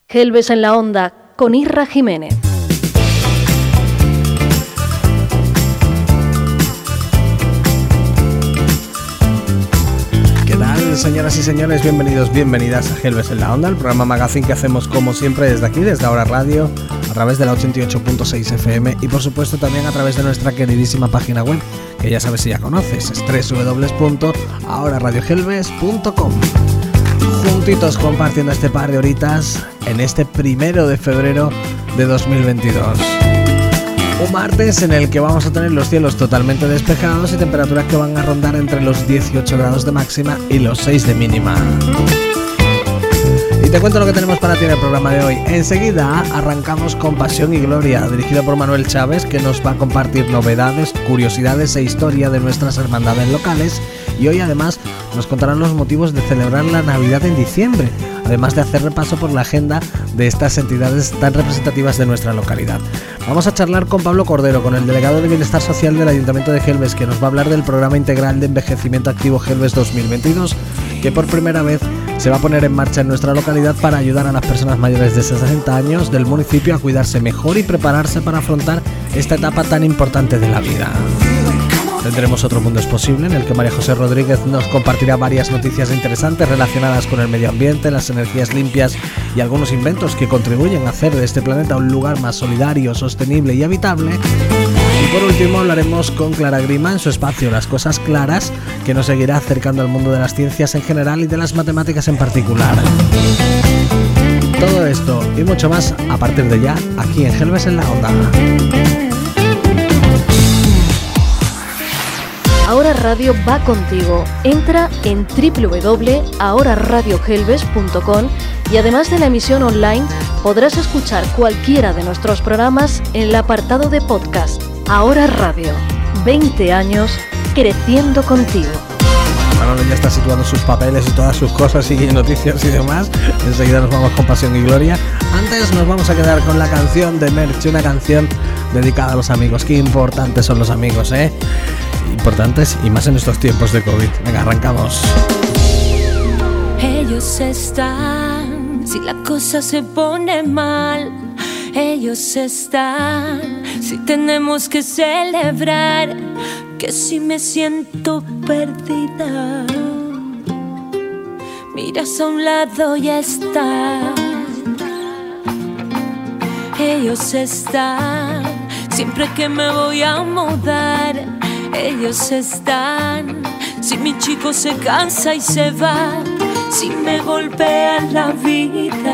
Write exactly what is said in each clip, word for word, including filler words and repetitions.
Gelbes en la Onda con Irra Jiménez. ¿Qué tal, señoras y señores? Bienvenidos, bienvenidas a Gelbes en la Onda, el programa magazine que hacemos como siempre desde aquí, desde Ahora Radio, a través de la ochenta y ocho punto seis F M y por supuesto también a través de nuestra queridísima página web, que ya sabes si ya conoces, es doble u doble u doble u punto ahora radio gelbes punto com. Juntitos compartiendo este par de horitas en este primero de febrero de dos mil veintidós. Un martes en el que vamos a tener los cielos totalmente despejados y temperaturas que van a rondar entre los dieciocho grados de máxima y los seis de mínima. Y te cuento lo que tenemos para ti en el programa de hoy. Enseguida arrancamos con Pasión y Gloria, dirigido por Manuel Chávez, que nos va a compartir novedades, curiosidades e historia de nuestras hermandades locales. Y hoy además nos contarán los motivos de celebrar la Navidad en diciembre, además de hacer repaso por la agenda de estas entidades tan representativas de nuestra localidad. Vamos a charlar con Pablo Cordero, con el delegado de Bienestar Social del Ayuntamiento de Gelbes, que nos va a hablar del Programa Integral de Envejecimiento Activo Gelbes dos mil veintidós, que por primera vez se va a poner en marcha en nuestra localidad para ayudar a las personas mayores de sesenta años del municipio a cuidarse mejor y prepararse para afrontar esta etapa tan importante de la vida. Tendremos Otro Mundo es Posible, en el que María José Rodríguez nos compartirá varias noticias interesantes relacionadas con el medio ambiente, las energías limpias y algunos inventos que contribuyen a hacer de este planeta un lugar más solidario, sostenible y habitable. Y por último hablaremos con Clara Grima en su espacio Las Cosas Claras, que nos seguirá acercando al mundo de las ciencias en general y de las matemáticas en particular. Todo esto y mucho más a partir de ya, aquí en Gelbes en la Onda. Ahora Radio va contigo. Entra en doble u doble u doble u punto ahora radio gelbes punto com y además de la emisión online podrás escuchar cualquiera de nuestros programas en el apartado de podcast. Ahora Radio, veinte años creciendo contigo. Manolo ya está situando sus papeles y todas sus cosas y noticias y demás. Enseguida nos vamos con Pasión y Gloria. Antes nos vamos a quedar con la canción de Merche, una canción dedicada a los amigos. Qué importantes son los amigos, ¿eh? Importantes y más en estos tiempos de COVID. Venga, arrancamos. Ellos están, si la cosa se pone mal. Ellos están, si tenemos que celebrar. Que si me siento perdida, miras a un lado y están. Ellos están, siempre que me voy a mudar. Ellos están, si mi chico se cansa y se va, si me golpea la vida,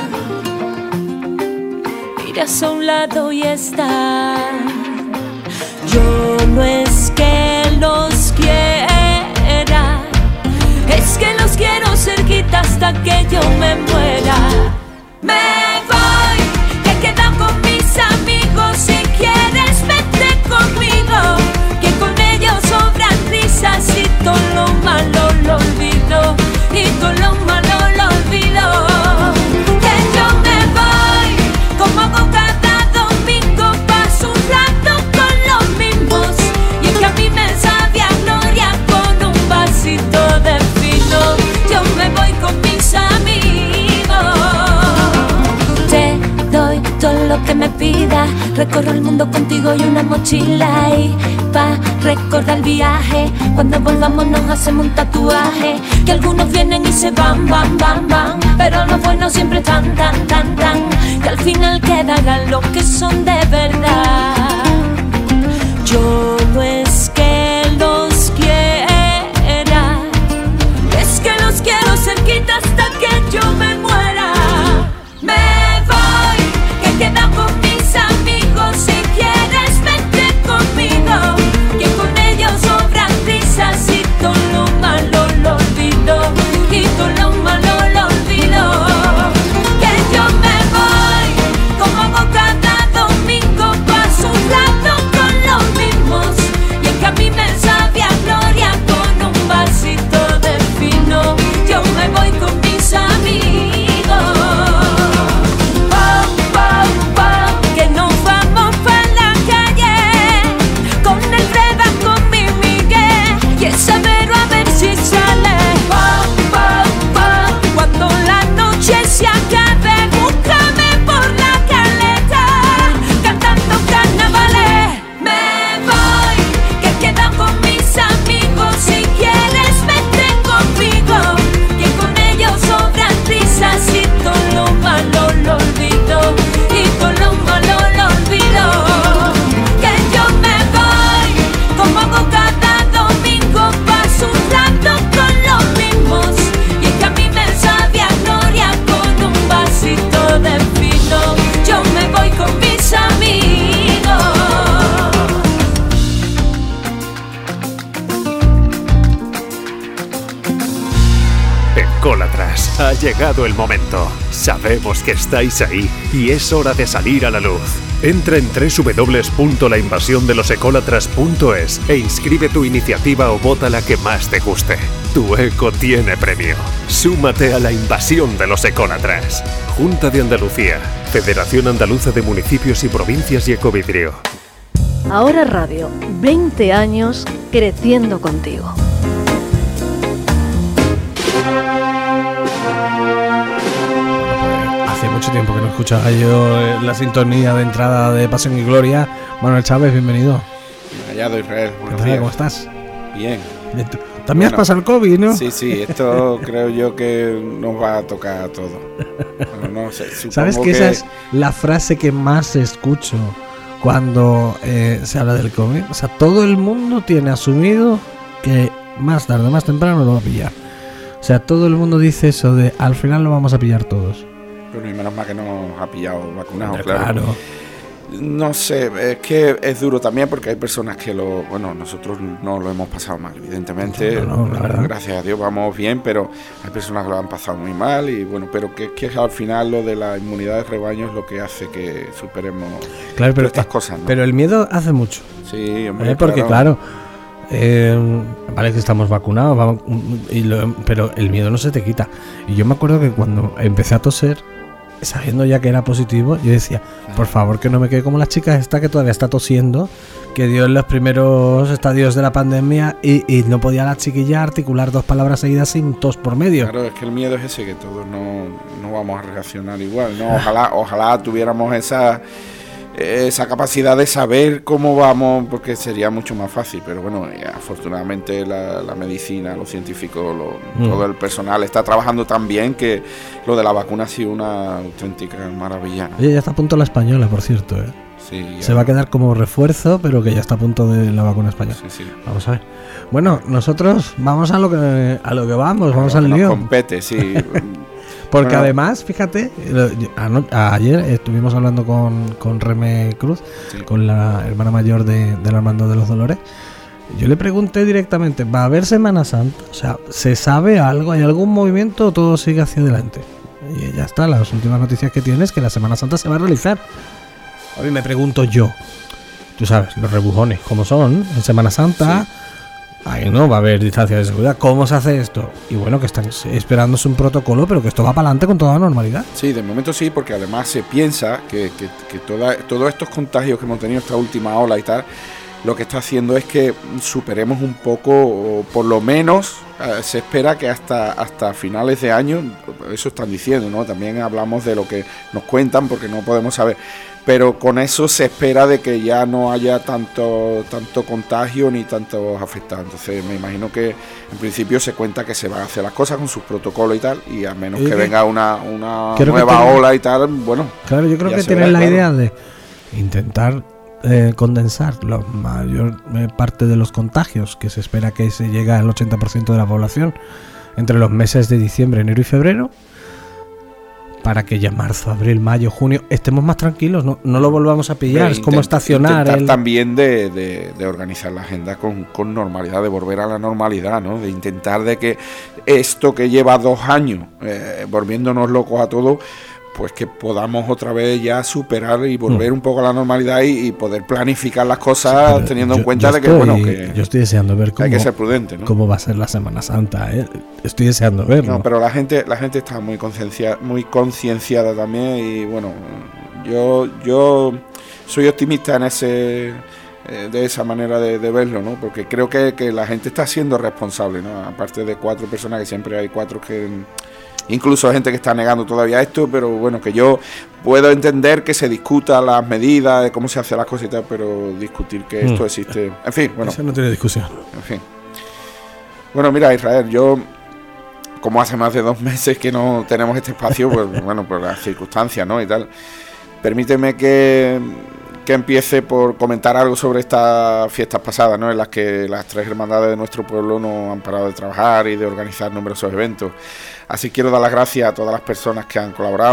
miras a un lado y están. Yo no es que los quiera, es que los quiero cerquita hasta que yo me muera. Me voy, que he quedado con mis amigos, si quieres vete conmigo. Con ellos sobran risas y todo lo malo lo olvido, y todo lo malo lo olvido. Que yo me voy, como hago cada domingo, paso un rato con los mismos, y es que a mí me sabe a gloria con un vasito de vino. Yo me voy con mis amigos. Te doy todo lo que me pidas, recorro el mundo contigo y una mochila y pa' recordar el viaje. Cuando volvamos nos hacemos un tatuaje. Que algunos vienen y se van, van, van, van, pero los buenos siempre están, tan, tan, tan. Que al final quedarán los que son de verdad. Yo no es que los quiera, es que los quiero cerquita hasta que yo me muera. Me voy, que he quedado con mis amigos, si quieres vete conmigo. Que con ellos sobran risas y todo lo malo lo olvido, y todo lo malo lo olvido. Que yo me voy, como hago cada domingo. llegado el momento. Sabemos que estáis ahí y es hora de salir a la luz. Entra en doble u doble u doble u punto la invasión de los ecólatras punto es e inscribe tu iniciativa o vota la que más te guste. Tu eco tiene premio. Súmate a la invasión de los ecólatras. Junta de Andalucía, Federación Andaluza de Municipios y Provincias y Ecovidrio. Ahora Radio, veinte años creciendo contigo. Hace mucho tiempo que no escuchaba yo eh, la sintonía de entrada de Pasión y Gloria. Manuel Chávez, bienvenido. Hallado Israel, buenos ¿Qué tal? días. ¿Cómo estás? Bien. También Bueno, has pasado el COVID, ¿no? Sí, sí, esto creo yo que nos va a tocar a todos. Bueno, no sé, ¿Sabes que, que esa es la frase que más escucho cuando eh, se habla del COVID? O sea, todo el mundo tiene asumido que más tarde, más temprano lo va a pillar. O sea, todo el mundo dice eso de al final lo vamos a pillar todos. Bueno, y menos mal que nos ha pillado vacunados, Claro. claro. No sé, es que es duro también porque hay personas que lo... Bueno, nosotros no lo hemos pasado mal, evidentemente. No, no, la verdad. Gracias a Dios vamos bien, pero hay personas que lo han pasado muy mal y bueno, pero que, que al final lo de la inmunidad de rebaño es lo que hace que superemos Claro, pero estas cosas, ¿no? Pero el miedo hace mucho. Sí, hombre, ¿eh? Porque claro, eh, vale que estamos vacunados, vamos, y lo- pero el miedo no se te quita. Y yo me acuerdo que cuando empecé a toser, sabiendo ya que era positivo, yo decía, por favor que no me quede como la chica esta que todavía está tosiendo, que dio en los primeros estadios de la pandemia y, y no podía la chiquilla articular dos palabras seguidas sin tos por medio. Claro, es que el miedo es ese, que todos no, no vamos a reaccionar igual, ¿no? Ojalá, ojalá tuviéramos esa, esa capacidad de saber cómo vamos, porque sería mucho más fácil, pero bueno, eh, afortunadamente la, la medicina, los científicos, lo- Mm. todo el personal está trabajando tan bien que lo de la vacuna ha sido una auténtica maravilla, ¿no? Oye, ya está a punto la española, por cierto, ¿eh? Sí, ya- Se va a quedar como refuerzo, pero que ya está a punto de la vacuna española. sí, sí. Vamos a ver. Bueno, nosotros vamos a lo que a lo que vamos, vamos Lo al que nos lío. compete, sí. Porque Bueno. además, fíjate, lo- yo- ano- ayer estuvimos hablando con, con Reme Cruz, Sí. con la hermana mayor de, del Armando de los Dolores. Yo le pregunté directamente, ¿va a haber Semana Santa? O sea, ¿se sabe algo? ¿Hay algún movimiento o todo sigue hacia adelante? Y ya está, las últimas noticias que tienes es que la Semana Santa se va a realizar. A mí me pregunto yo, tú sabes, los rebujones, ¿cómo son? En Semana Santa... Ahí no va a haber distancia de seguridad. ¿Cómo se hace esto? Y bueno, que están esperándose un protocolo, pero que esto va para adelante con toda normalidad. Sí, de momento sí, porque además se piensa que, que, que toda, todos estos contagios que hemos tenido, esta última ola y tal, lo que está haciendo es que superemos un poco, o por lo menos eh, se espera que hasta, hasta finales de año, eso están diciendo, ¿no? También hablamos de lo que nos cuentan porque no podemos saber. Pero con eso se espera de que ya no haya tanto tanto contagio ni tantos afectados. Entonces me imagino que en principio se cuenta que se van a hacer las cosas con sus protocolos y tal, y a menos Y que que- venga una, una creo que nueva tienen- ola y tal, bueno. Claro, yo creo Ya que se tienen verá, la claro. idea de intentar eh, condensar la mayor eh, parte de los contagios, que se espera que se llegue al ochenta por ciento de la población, entre los meses de diciembre, enero y febrero, para que ya marzo, abril, mayo, junio estemos más tranquilos, no, no lo volvamos a pillar. de Es como intent- estacionar intentar el... también de, de- de organizar la agenda con, con normalidad, de volver a la normalidad, ¿no? De intentar de que esto que lleva dos años eh, volviéndonos locos a todos, pues que podamos otra vez ya superar y volver Mm. un poco a la normalidad y, y poder planificar las cosas Pero teniendo en yo- cuenta yo de que, estoy- bueno, que yo estoy deseando ver cómo, hay que ser prudente, ¿no? cómo va a ser la Semana Santa, ¿eh? Estoy deseando verlo. No, pero la gente, la gente está muy conciencia, muy concienciada también y bueno, yo, yo soy optimista en ese, eh, de esa manera de, de verlo, ¿no? Porque creo que, que la gente está siendo responsable, ¿no? Aparte de cuatro personas, que siempre hay cuatro que, incluso gente que está negando todavía esto, pero bueno, que yo puedo entender que se discuta las medidas, de cómo se hacen las cosas y tal, pero discutir que esto Mm. existe, en fin, bueno. Eso no tiene discusión. En fin. Bueno, mira, Israel, yo, como hace más de dos meses que no tenemos este espacio, pues bueno, por las circunstancias, ¿no? Y tal, permíteme que, que empiece por comentar algo sobre estas fiestas pasadas, ¿no? En las que las tres hermandades de nuestro pueblo no han parado de trabajar y de organizar numerosos eventos. Así quiero dar las gracias a todas las personas que han colaborado,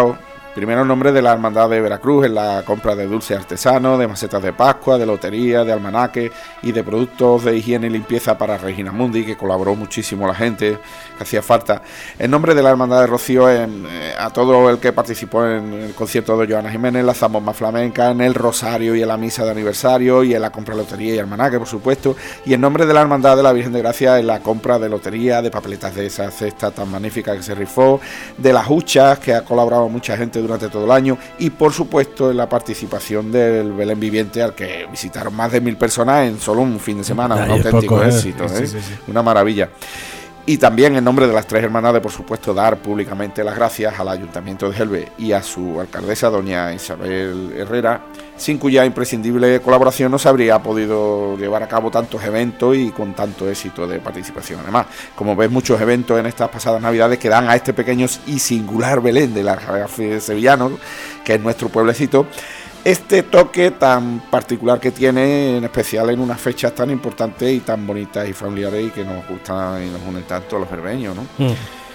Primero en nombre de la Hermandad de Veracruz en la compra de dulces artesanos, de macetas de Pascua, de lotería, de almanaques y de productos de higiene y limpieza para Regina Mundi, que colaboró muchísimo la gente, que hacía falta. En nombre de la Hermandad de Rocío, en, eh, a todo el que participó en el concierto de Joana Jiménez, la Zambomba Flamenca, en el Rosario y en la misa de aniversario y en la compra de lotería y almanaque, por supuesto. Y en nombre de la Hermandad de la Virgen de Gracia en la compra de lotería, de papeletas de esa cesta tan magnífica que se rifó, de las huchas, que ha colaborado mucha gente durante todo el año, y por supuesto en la participación del Belén Viviente, al que visitaron más de mil personas en solo un fin de semana. Ay, un auténtico poco, éxito, ¿eh? Sí, sí, sí. Una maravilla. Y también en nombre de las tres hermandades, por supuesto, dar públicamente las gracias al Ayuntamiento de Gelbe y a su alcaldesa, doña Isabel Herrera, sin cuya imprescindible colaboración no se habría podido llevar a cabo tantos eventos y con tanto éxito de participación. Además, como ves, muchos eventos en estas pasadas Navidades que dan a este pequeño y singular Belén de la sevillano, que es nuestro pueblecito, este toque tan particular que tiene, en especial en unas fechas tan importantes y tan bonitas y familiares y que nos gustan y nos unen tanto a los berbeños, ¿no? Mm.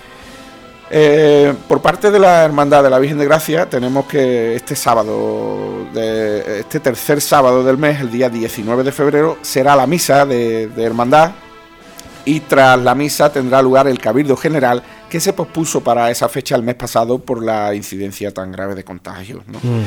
Eh, por parte de la Hermandad de la Virgen de Gracia, tenemos que este sábado, de, este tercer sábado del mes, el día diecinueve de febrero, será la misa de, de Hermandad, y tras la misa tendrá lugar el Cabildo General, que se pospuso para esa fecha el mes pasado por la incidencia tan grave de contagios, ¿no? Mm.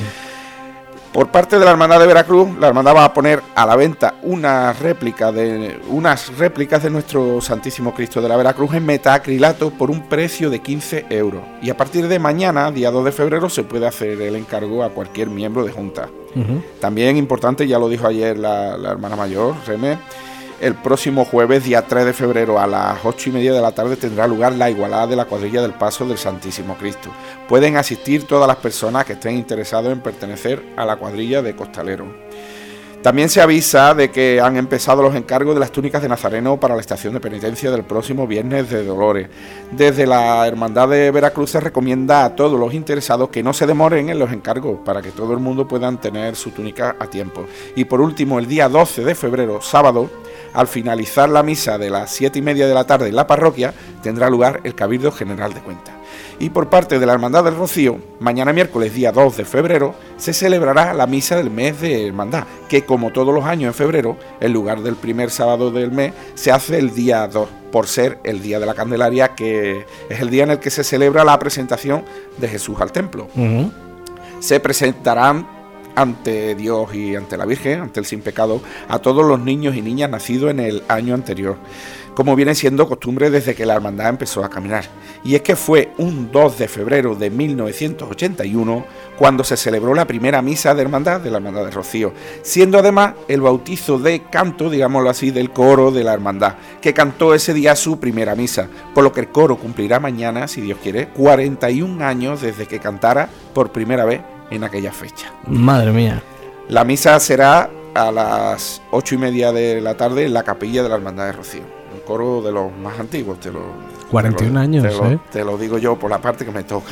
Por parte de la Hermandad de Veracruz, la Hermandad va a poner a la venta una réplica de, unas réplicas de nuestro Santísimo Cristo de la Veracruz en metacrilato por un precio de quince euros. Y a partir de mañana, día dos de febrero, se puede hacer el encargo a cualquier miembro de Junta. Uh-huh. También importante, ya lo dijo ayer la, la hermana mayor, Remé, el próximo jueves, día tres de febrero, a las ocho y media de la tarde, tendrá lugar la igualada de la cuadrilla del Paso del Santísimo Cristo. Pueden asistir todas las personas que estén interesadas en pertenecer a la cuadrilla de costaleros. También se avisa de que han empezado los encargos de las túnicas de Nazareno para la estación de penitencia del próximo Viernes de Dolores. Desde la Hermandad de Veracruz se recomienda a todos los interesados que no se demoren en los encargos para que todo el mundo pueda tener su túnica a tiempo. Y por último, el día doce de febrero, sábado, al finalizar la misa de las siete y media de la tarde en la parroquia, tendrá lugar el Cabildo General de Cuentas. Y por parte de la Hermandad del Rocío, mañana miércoles día dos de febrero, se celebrará la misa del mes de Hermandad, que como todos los años en febrero, en lugar del primer sábado del mes, se hace el día dos, por ser el día de la Candelaria, que es el día en el que se celebra la presentación de Jesús al templo. Uh-huh. Se presentarán ante Dios y ante la Virgen, ante el sin pecado, a todos los niños y niñas nacidos en el año anterior, como viene siendo costumbre desde que la hermandad empezó a caminar. Y es que fue un dos de febrero de mil novecientos ochenta y uno cuando se celebró la primera misa de hermandad de la Hermandad de Rocío, siendo además el bautizo de canto, digámoslo así, del coro de la hermandad, que cantó ese día su primera misa, por lo que el coro cumplirá mañana, si Dios quiere, cuarenta y un años desde que cantara por primera vez en aquella fecha. Madre mía. La misa será a las ocho y media de la tarde en la capilla de la Hermandad de Rocío. Un coro de los más antiguos, te lo... cuarenta y un te lo, años, te lo, ¿eh? Te lo digo yo por la parte que me toca.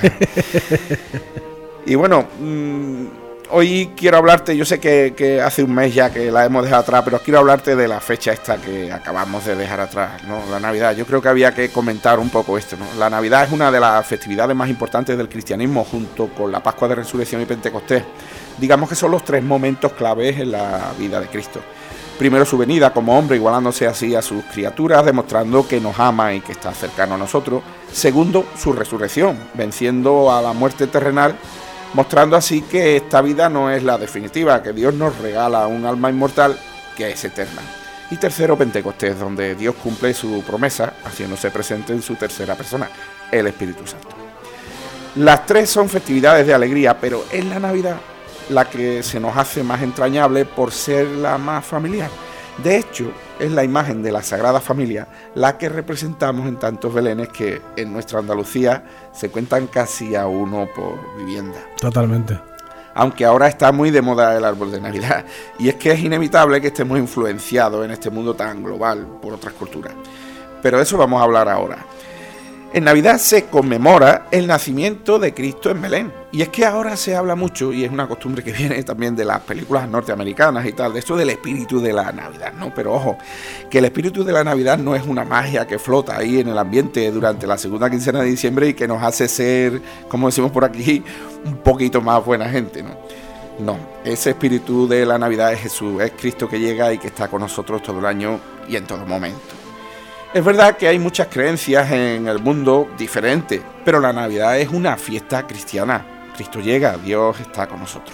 Y bueno, mmm, hoy quiero hablarte, yo sé que, que hace un mes ya que la hemos dejado atrás, pero quiero hablarte de la fecha esta que acabamos de dejar atrás, ¿no? La Navidad. Yo creo que había que comentar un poco esto, ¿no? La Navidad es una de las festividades más importantes del cristianismo, junto con la Pascua de Resurrección y Pentecostés. Digamos que son los tres momentos claves en la vida de Cristo. Primero, su venida como hombre, igualándose así a sus criaturas, demostrando que nos ama y que está cercano a nosotros. Segundo, su resurrección, venciendo a la muerte terrenal, mostrando así que esta vida no es la definitiva, que Dios nos regala un alma inmortal que es eterna. Y tercero, Pentecostés, donde Dios cumple su promesa, haciéndose presente en su tercera persona, el Espíritu Santo. Las tres son festividades de alegría, pero es la Navidad la que se nos hace más entrañable por ser la más familiar. De hecho, es la imagen de la Sagrada Familia la que representamos en tantos belenes que en nuestra Andalucía se cuentan casi a uno por vivienda. Totalmente. Aunque ahora está muy de moda el árbol de Navidad, y es que es inevitable que estemos influenciados en este mundo tan global por otras culturas. Pero de eso vamos a hablar ahora. En Navidad se conmemora el nacimiento de Cristo en Belén. Y es que ahora se habla mucho, y es una costumbre que viene también de las películas norteamericanas y tal, de esto del espíritu de la Navidad, ¿no? Pero ojo, que el espíritu de la Navidad no es una magia que flota ahí en el ambiente durante la segunda quincena de diciembre y que nos hace ser, como decimos por aquí, un poquito más buena gente, ¿no? No, ese espíritu de la Navidad es Jesús, es Cristo que llega y que está con nosotros todo el año y en todo momento. Es verdad que hay muchas creencias en el mundo diferentes, pero la Navidad es una fiesta cristiana. Cristo llega, Dios está con nosotros.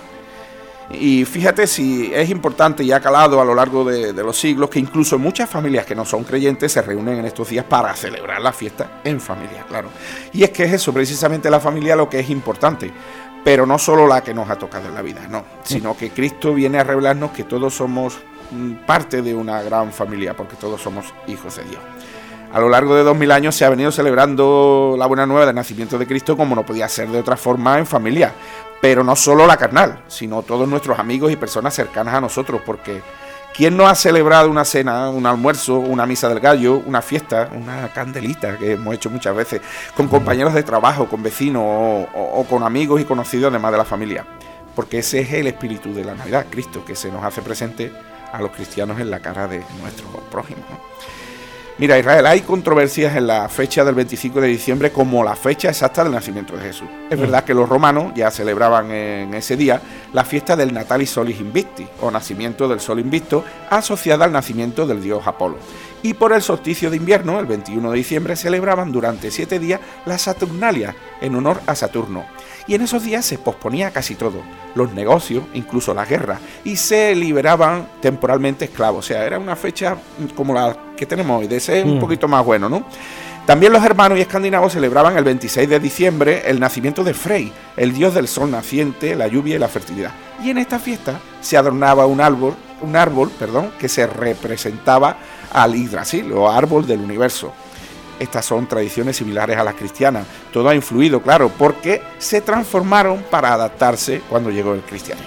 Y fíjate si es importante y ha calado a lo largo de, de los siglos que incluso muchas familias que no son creyentes se reúnen en estos días para celebrar la fiesta en familia, claro. Y es que es eso, precisamente la familia lo que es importante, pero no solo la que nos ha tocado en la vida, no, sino que Cristo viene a revelarnos que todos somos parte de una gran familia, porque todos somos hijos de Dios. A lo largo de dos mil años se ha venido celebrando la buena nueva del nacimiento de Cristo como no podía ser de otra forma en familia, pero no solo la carnal, sino todos nuestros amigos y personas cercanas a nosotros, porque ¿quién no ha celebrado una cena, un almuerzo, una misa del gallo, una fiesta, una candelita que hemos hecho muchas veces con compañeros de trabajo, con vecinos o, o, o con amigos y conocidos además de la familia? Porque ese es el espíritu de la Navidad, Cristo, que se nos hace presente a los cristianos en la cara de nuestros prójimos, ¿no? Mira, Israel, hay controversias en la fecha del veinticinco de diciembre como la fecha exacta del nacimiento de Jesús. Es verdad que los romanos ya celebraban en ese día la fiesta del Natalis Solis Invicti, o nacimiento del sol invicto, asociada al nacimiento del dios Apolo. Y por el solsticio de invierno, el veintiuno de diciembre, celebraban durante siete días la Saturnalia, en honor a Saturno. Y en esos días se posponía casi todo, los negocios, incluso las guerras, y se liberaban temporalmente esclavos. O sea, era una fecha como la que tenemos hoy, de ser un poquito más bueno, ¿no? También los germanos y escandinavos celebraban el veintiséis de diciembre el nacimiento de Frey, el dios del sol naciente, la lluvia y la fertilidad. Y en esta fiesta se adornaba un árbol, un árbol, perdón, que se representaba al Yggdrasil, o árbol del universo. Estas son tradiciones similares a las cristianas. Todo ha influido, claro, porque se transformaron para adaptarse cuando llegó el cristianismo.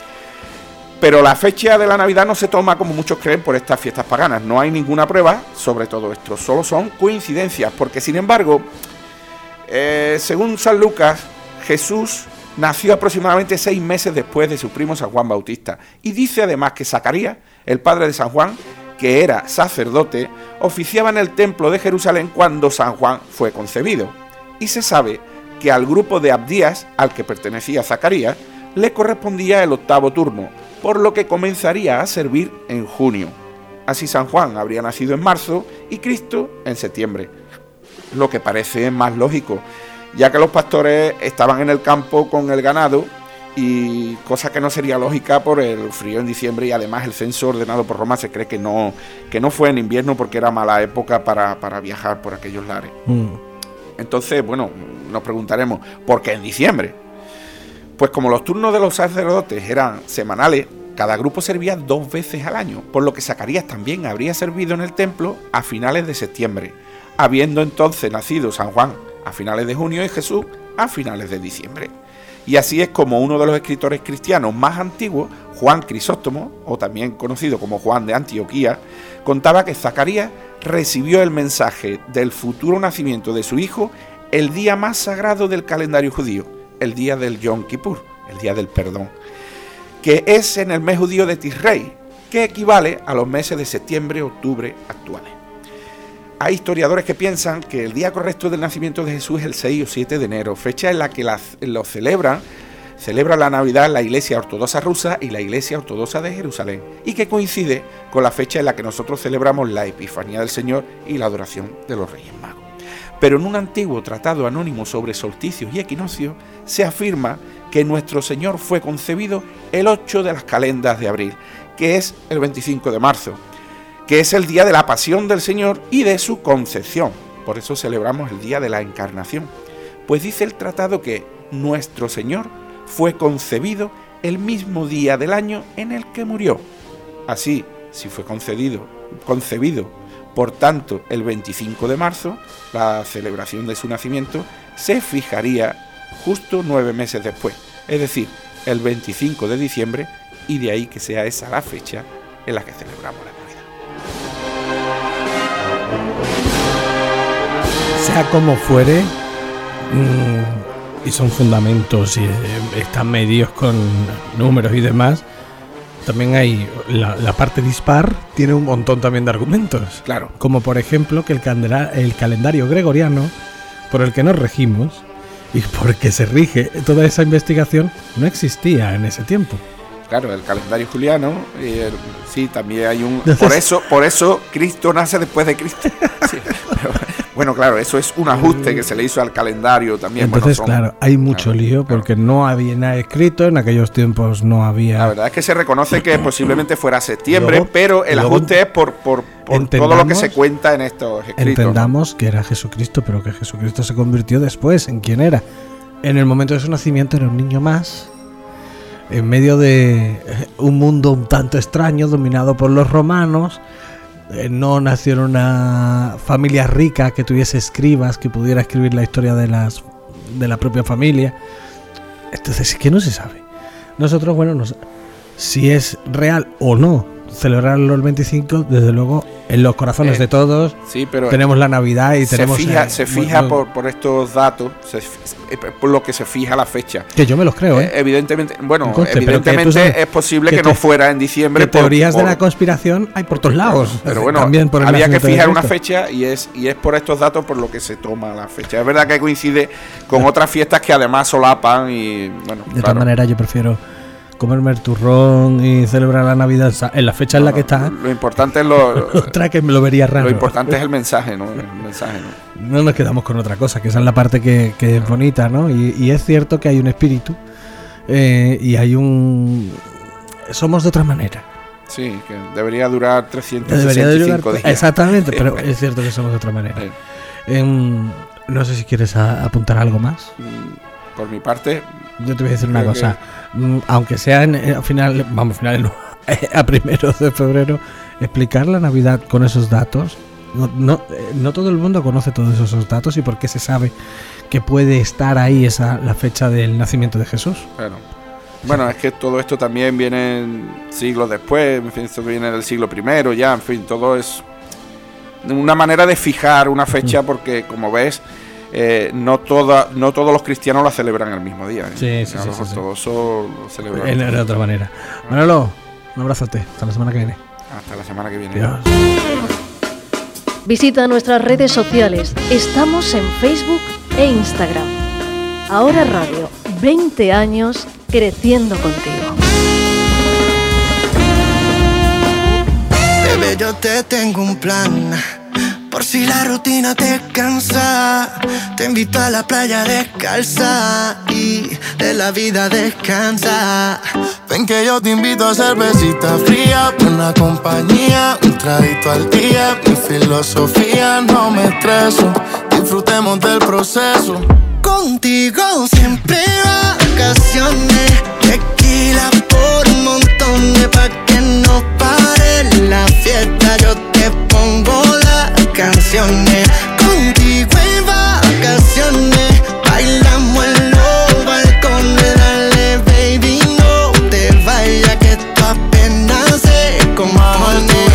Pero la fecha de la Navidad no se toma como muchos creen por estas fiestas paganas. No hay ninguna prueba sobre todo esto, solo son coincidencias, porque sin embargo, eh, según San Lucas, Jesús nació aproximadamente seis meses después de su primo San Juan Bautista. Y dice además que Zacarías, el padre de San Juan, que era sacerdote, oficiaba en el templo de Jerusalén cuando San Juan fue concebido. Y se sabe que al grupo de Abdías, al que pertenecía Zacarías, le correspondía el octavo turno, por lo que comenzaría a servir en junio. Así San Juan habría nacido en marzo y Cristo en septiembre, lo que parece más lógico, ya que los pastores estaban en el campo con el ganado, y cosa que no sería lógica por el frío en diciembre, y además el censo ordenado por Roma se cree que no, que no fue en invierno porque era mala época para, para viajar por aquellos lares. Mm. Entonces, bueno, nos preguntaremos, ¿por qué en diciembre? Pues como los turnos de los sacerdotes eran semanales, cada grupo servía dos veces al año, por lo que Zacarías también habría servido en el templo a finales de septiembre, habiendo entonces nacido San Juan a finales de junio y Jesús a finales de diciembre. Y así es como uno de los escritores cristianos más antiguos, Juan Crisóstomo, o también conocido como Juan de Antioquía, contaba que Zacarías recibió el mensaje del futuro nacimiento de su hijo el día más sagrado del calendario judío, el día del Yom Kippur, el día del perdón, que es en el mes judío de Tisrei, que equivale a los meses de septiembre y octubre actuales. Hay historiadores que piensan que el día correcto del nacimiento de Jesús es el seis o siete de enero, fecha en la que la, lo celebran, celebra la Navidad la Iglesia Ortodoxa rusa y la Iglesia Ortodoxa de Jerusalén, y que coincide con la fecha en la que nosotros celebramos la Epifanía del Señor y la adoración de los Reyes Magos. Pero en un antiguo tratado anónimo sobre solsticios y equinoccios se afirma que nuestro Señor fue concebido el ocho de las calendas de abril, que es el veinticinco de marzo, que es el día de la pasión del Señor y de su concepción. Por eso celebramos el día de la encarnación. Pues dice el tratado que nuestro Señor fue concebido el mismo día del año en el que murió. Así, si fue concebido, concebido, por tanto, el veinticinco de marzo, la celebración de su nacimiento, se fijaría justo nueve meses después, es decir, el veinticinco de diciembre, y de ahí que sea esa la fecha en la que celebramos la Navidad. Sea como fuere, mmm, y son fundamentos y eh, están medidos con números y demás, también hay la, la parte dispar, tiene un montón también de argumentos. Claro. Como por ejemplo que el, candela, el calendario gregoriano por el que nos regimos y porque se rige toda esa investigación, no existía en ese tiempo. Claro, el calendario juliano, y el, sí, también hay un... Entonces, por eso por eso Cristo nace después de Cristo. Sí, pero, bueno, claro, eso es un ajuste que se le hizo al calendario también. Entonces, bueno, son, claro, hay mucho claro, lío porque claro. no había nada escrito, en aquellos tiempos no había... La verdad es que se reconoce que posiblemente fuera septiembre, Luego, pero el luego, ajuste es por, por, por todo lo que se cuenta en estos escritos. Entendamos, ¿no?, que era Jesucristo, pero que Jesucristo se convirtió después. ¿En quién era? En el momento de su nacimiento era un niño más, en medio de un mundo un tanto extraño, dominado por los romanos. Eh, no nació en una familia rica que tuviese escribas, que pudiera escribir la historia de las de la propia familia. Entonces, ¿qué no se sabe? Nosotros, bueno, nos, si es real o no celebrarlo el veinticinco, desde luego en los corazones Eh, de todos. Sí, pero tenemos la Navidad y se tenemos... fija, eh, se fija bueno, por, por estos datos, se, eh, por lo que se fija la fecha. que yo me los creo, ¿eh? Eh, evidentemente, bueno, Conste, pero que tú evidentemente sabes es posible que que, te- no fuera en diciembre. Que por- teorías por- de la conspiración hay por todos lados. Pero bueno, También por el había que nacimiento de fijar una Cristo. fecha y es y es por estos datos por lo que se toma la fecha. Es verdad que coincide con otras fiestas que además solapan y bueno, De claro. todas maneras, yo prefiero comerme el turrón y celebrar la Navidad en la fecha en la que está. Lo importante es lo, Otra que me lo vería raro. lo importante es el mensaje, ¿no? El mensaje, ¿no? No nos quedamos con otra cosa, que esa es la parte que, que es bonita, ¿no? Y, y es cierto que hay un espíritu eh, y hay un... Somos de otra manera. Sí, que debería durar trescientos Debería sesenta y de cinco durar- días. Exactamente, pero es cierto que somos de otra manera. Eh, Em, no sé si quieres a- apuntar algo más. mm, Por mi parte, Yo te voy a decir una Creo cosa, Mm, aunque sea en, eh, a final, vamos, final no, a primeros de febrero, explicar la Navidad con esos datos. No, no, eh, no todo el mundo conoce todos esos datos y por qué se sabe que puede estar ahí esa la fecha del nacimiento de Jesús. claro. Bueno, es que todo esto también viene siglos después, en fin, esto viene del siglo primero ya, en fin, todo es una manera de fijar una fecha porque, como ves, eh, no toda, no todos los cristianos la celebran el mismo día. ¿eh? Sí, sí, A sí, lo mejor sí, sí. todos eso lo celebran. En, en otra manera. Manolo, un abrazote. Hasta la semana que viene. Hasta la semana que viene. Adiós. Visita nuestras redes sociales. Estamos en Facebook e Instagram. Ahora Radio, veinte años creciendo contigo. Bebé, yo te tengo un plan. Por si la rutina te cansa, te invito a la playa descalza y de la vida descansa. Ven que yo te invito a cervecita fría, buena compañía, un traguito al día. Mi filosofía, no me estreso, disfrutemos del proceso. Contigo siempre vacaciones, tequila por montones, pa' que no pare la fiesta. Yo te pongo las canciones, contigo en vacaciones, bailamos en los balcones. Dale baby, no te vayas que esto apenas se compone.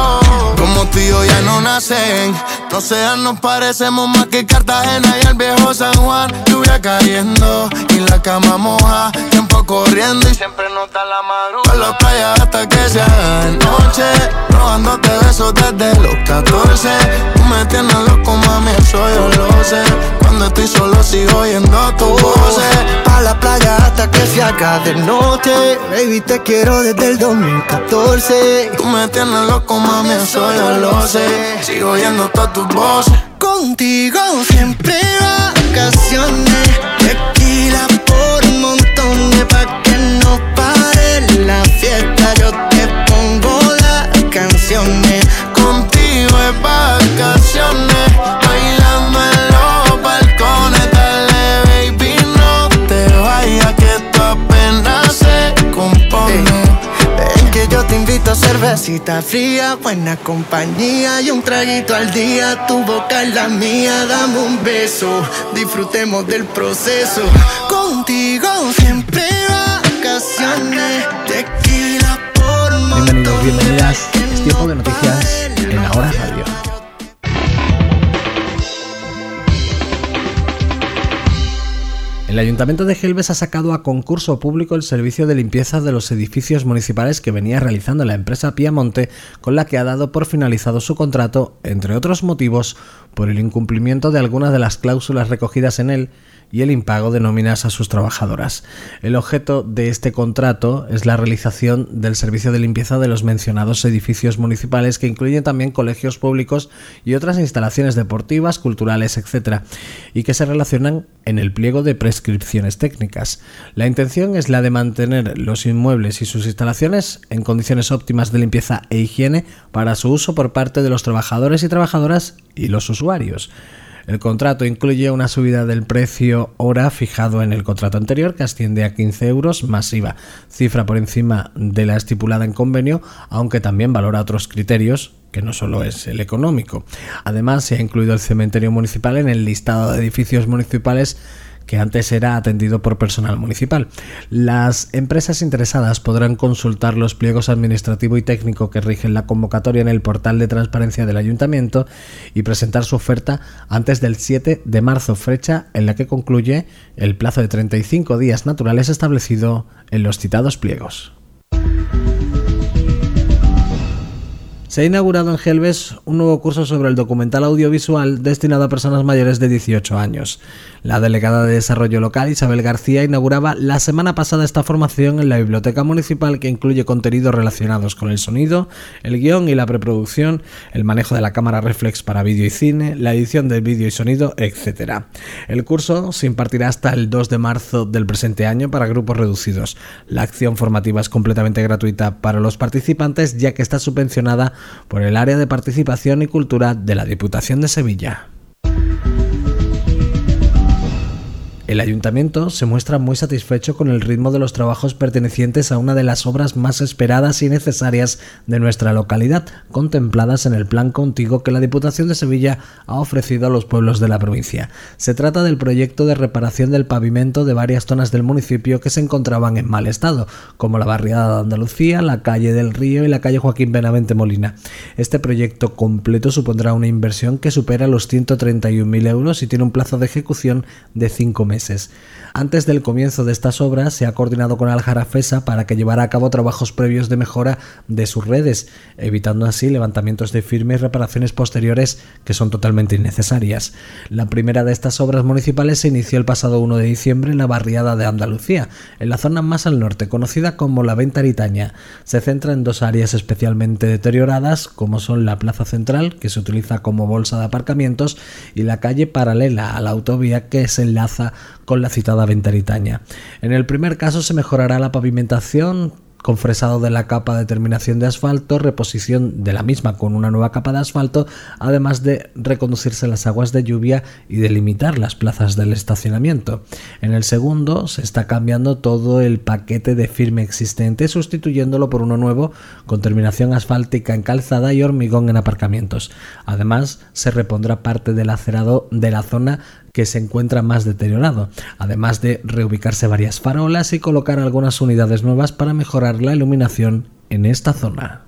Como tú y yo ya no nacen, no sean, nos parecemos más que Cartagena y el viejo San Juan. Lluvia cayendo y la cama moja, tiempo corriendo y siempre nota la madrugada. Por la playa hasta que se haga de noche, robándote besos desde los catorce. Tú me tienes loco, mami, eso yo lo sé. Cuando estoy solo sigo oyendo tu voz. Pa' la playa hasta que se haga de noche, baby, te quiero desde el dos mil catorce. Tú me tienes loco, mami, eso yo lo sé. Sigo oyendo todas tus voces. Contigo siempre vacaciones, tequila por montones, pa' que no pare la fiesta. Yo te pongo las canciones, contigo es vacaciones, bailando en los balcones. Dale baby, no te vayas que esto apenas se compone. Ven que yo te invito a cervecita fría, buena compañía y un traguito al día. Tu boca es la mía, dame un beso, disfrutemos del proceso. Contigo siempre vacaciones, tequila por montones. Bienvenidos, bienvenidas. Es tiempo de noticias en Ahora Radio. El Ayuntamiento de Gelbes ha sacado a concurso público el servicio de limpieza de los edificios municipales que venía realizando la empresa Piamonte, con la que ha dado por finalizado su contrato, entre otros motivos, por el incumplimiento de algunas de las cláusulas recogidas en él y el impago de nóminas a sus trabajadoras. El objeto de este contrato es la realización del servicio de limpieza de los mencionados edificios municipales, que incluyen también colegios públicos y otras instalaciones deportivas, culturales, etcétera, y que se relacionan en el pliego de prescripciones técnicas. La intención es la de mantener los inmuebles y sus instalaciones en condiciones óptimas de limpieza e higiene para su uso por parte de los trabajadores y trabajadoras y los usuarios. El contrato incluye una subida del precio hora fijado en el contrato anterior, que asciende a quince euros más I V A, cifra por encima de la estipulada en convenio, aunque también valora otros criterios, que no solo es el económico. Además, se ha incluido el cementerio municipal en el listado de edificios municipales que antes era atendido por personal municipal. Las empresas interesadas podrán consultar los pliegos administrativo y técnico que rigen la convocatoria en el portal de transparencia del Ayuntamiento y presentar su oferta antes del siete de marzo, fecha en la que concluye el plazo de treinta y cinco días naturales establecido en los citados pliegos. Se ha inaugurado en Gelbes un nuevo curso sobre el documental audiovisual destinado a personas mayores de dieciocho años. La delegada de Desarrollo Local, Isabel García, inauguraba la semana pasada esta formación en la Biblioteca Municipal, que incluye contenidos relacionados con el sonido, el guión y la preproducción, el manejo de la cámara reflex para vídeo y cine, la edición de vídeo y sonido, etcétera. El curso se impartirá hasta el dos de marzo del presente año para grupos reducidos. La acción formativa es completamente gratuita para los participantes, ya que está subvencionada por el Área de Participación y Cultura de la Diputación de Sevilla. El Ayuntamiento se muestra muy satisfecho con el ritmo de los trabajos pertenecientes a una de las obras más esperadas y necesarias de nuestra localidad, contempladas en el Plan Contigo que la Diputación de Sevilla ha ofrecido a los pueblos de la provincia. Se trata del proyecto de reparación del pavimento de varias zonas del municipio que se encontraban en mal estado, como la barriada de Andalucía, la calle del Río y la calle Joaquín Benavente Molina. Este proyecto completo supondrá una inversión que supera los ciento treinta y un mil euros y tiene un plazo de ejecución de cinco meses. Antes del comienzo de estas obras se ha coordinado con Aljarafesa para que llevara a cabo trabajos previos de mejora de sus redes, evitando así levantamientos de firme y reparaciones posteriores que son totalmente innecesarias. La primera de estas obras municipales se inició el pasado uno de diciembre en la barriada de Andalucía, en la zona más al norte, conocida como la Ventaritaña. Se centra en dos áreas especialmente deterioradas, como son la plaza central, que se utiliza como bolsa de aparcamientos, y la calle paralela a la autovía que se enlaza con la citada Ventaritaña. En el primer caso se mejorará la pavimentación con fresado de la capa de terminación de asfalto, reposición de la misma con una nueva capa de asfalto, además de reconducirse las aguas de lluvia y delimitar las plazas del estacionamiento. En el segundo se está cambiando todo el paquete de firme existente, sustituyéndolo por uno nuevo con terminación asfáltica en calzada y hormigón en aparcamientos. Además, se repondrá parte del acerado de la zona que se encuentra más deteriorado, además de reubicarse varias farolas y colocar algunas unidades nuevas para mejorar la iluminación en esta zona.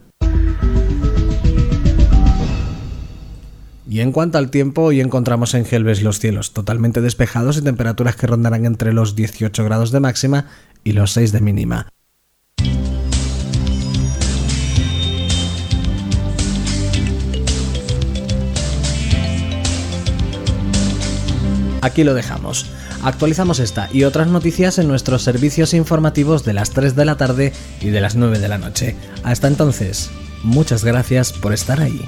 Y en cuanto al tiempo, hoy encontramos en Gelbes los cielos totalmente despejados y temperaturas que rondarán entre los dieciocho grados de máxima y los seis de mínima. Aquí lo dejamos. Actualizamos esta y otras noticias en nuestros servicios informativos de las tres de la tarde y de las nueve de la noche. Hasta entonces, muchas gracias por estar ahí.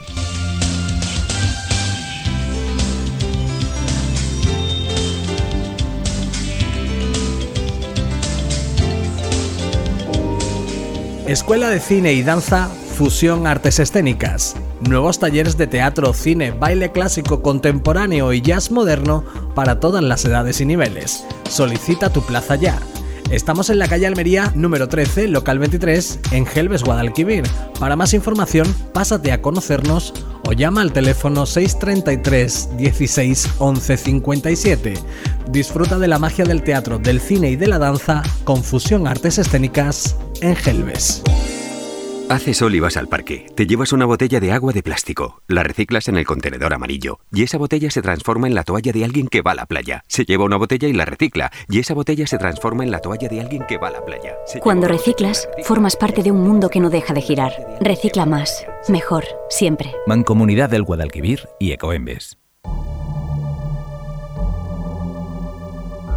Escuela de Cine y Danza Fusión Artes Escénicas. Nuevos talleres de teatro, cine, baile clásico, contemporáneo y jazz moderno para todas las edades y niveles. Solicita tu plaza ya. Estamos en la calle Almería número trece, local veintitrés, en Gelbes, Guadalquivir. Para más información, pásate a conocernos o llama al teléfono seis treinta y tres dieciséis once cincuenta y siete. Disfruta de la magia del teatro, del cine y de la danza con Fusión Artes Escénicas en Gelbes. Hace sol y vas al parque. Te llevas una botella de agua de plástico. La reciclas en el contenedor amarillo. Y esa botella se transforma en la toalla de alguien que va a la playa. Se lleva una botella y la recicla. Y esa botella se transforma en la toalla de alguien que va a la playa. Cuando reciclas, formas parte de un mundo que no deja de girar. Recicla más. Mejor. Siempre. Mancomunidad del Guadalquivir y Ecoembes.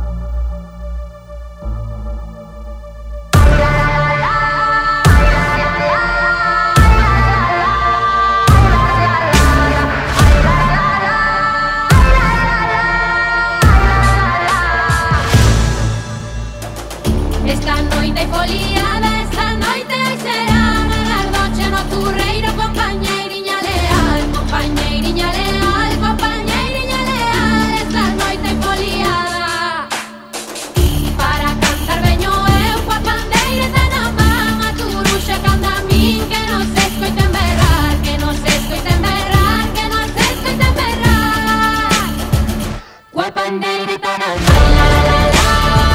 Esta noite foliada, esta noite será a noche nocturreiro, compañeiriña leal, compañeiriña leal, compañeiriña leal, esta noite foliada. Para cantar veño eu coa pandeireta na man, a turuxa canta a min, que non se escoiten berrar, que non se escoiten berrar, que non se escoiten berrar. Coa pandeireta na man, la la la la.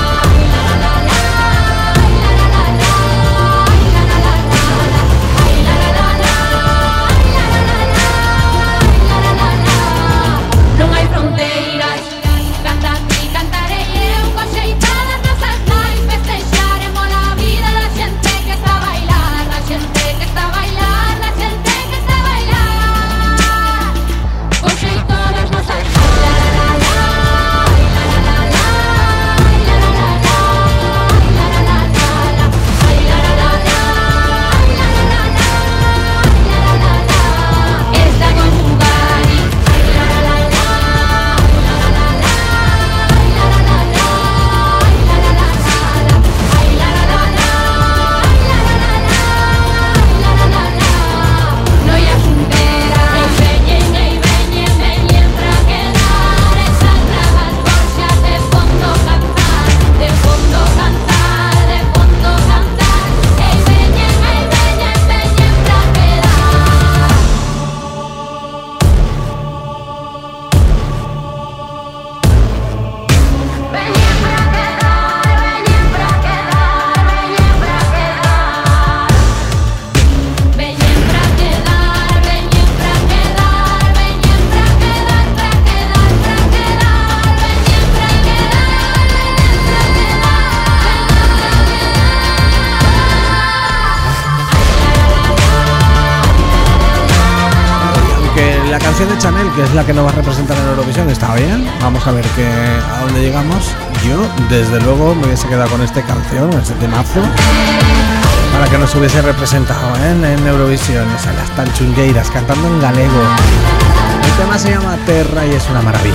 De Chanel, que es la que nos va a representar en Eurovisión, está bien. Vamos a ver que, a dónde llegamos. Yo, desde luego, me hubiese quedado con esta canción, este temazo, para que nos hubiese representado ¿eh? en, en Eurovisión. O sea, las tanchungueiras cantando en galego. El tema se llama Terra y es una maravilla.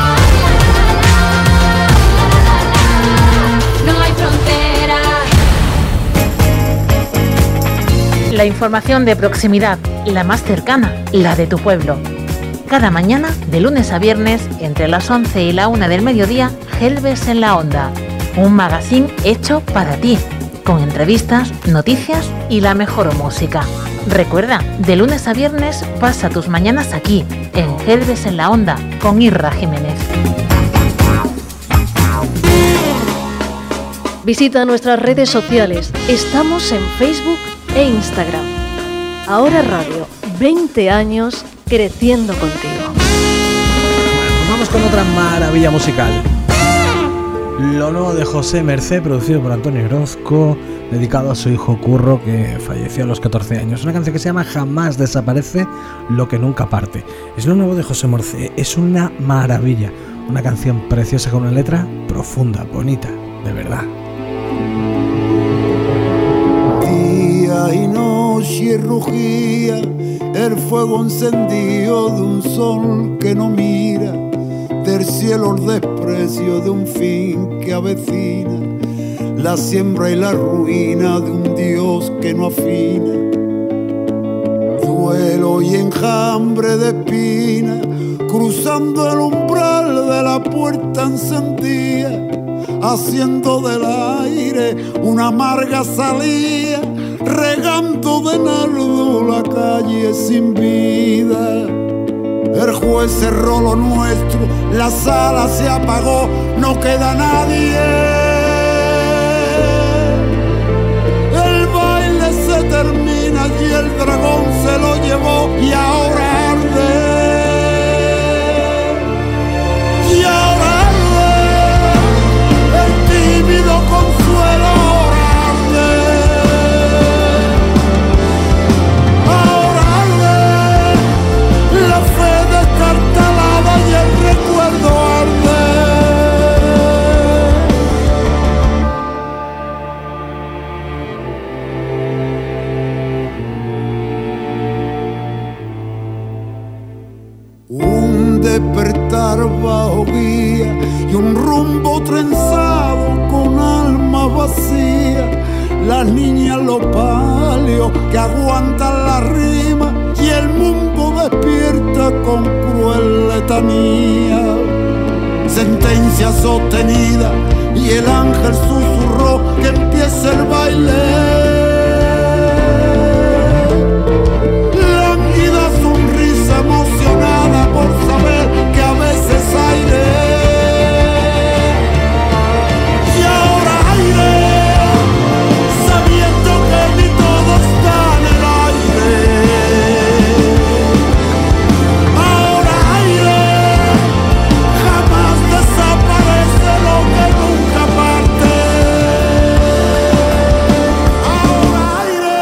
No hay frontera. La información de proximidad, la más cercana, la de tu pueblo. Cada mañana, de lunes a viernes, entre las once y la una del mediodía, Gelbes en la Onda. Un magazine hecho para ti, con entrevistas, noticias y la mejor música. Recuerda, de lunes a viernes, pasa tus mañanas aquí, en Gelbes en la Onda, con Irra Jiménez. Visita nuestras redes sociales. Estamos en Facebook e Instagram. Ahora Radio, veinte años creciendo contigo. Bueno, pues vamos con otra maravilla musical. Lo nuevo de José Mercé, producido por Antonio Orozco, dedicado a su hijo Curro, que falleció a los catorce años. Una canción que se llama Jamás desaparece lo que nunca parte. Es lo nuevo de José Mercé, es una maravilla. Una canción preciosa con una letra profunda, bonita, de verdad. Día y noche rugía el fuego encendido de un sol que no mira, del cielo el desprecio de un fin que avecina, la siembra y la ruina de un Dios que no afina. Duelo y enjambre de espina, cruzando el umbral de la puerta encendida, haciendo del aire una amarga salida, regando de nardo la calle sin vida. El juez cerró lo nuestro, la sala se apagó, no queda nadie. El baile se termina y el dragón se lo llevó y ahora arde. Y ahora arde el tímido consuelo. Y el recuerdo arde. las niñas los palios que aguantan la rima y el mundo despierta con cruel letanía. Sentencia sostenida y el ángel susurró que empiece el baile. Lánguida sonrisa emocionada por saber que a veces aire. Y ahora aire, sabiendo que ni todo está en el aire. Ahora aire, jamás desaparece lo que nunca parte. Ahora aire.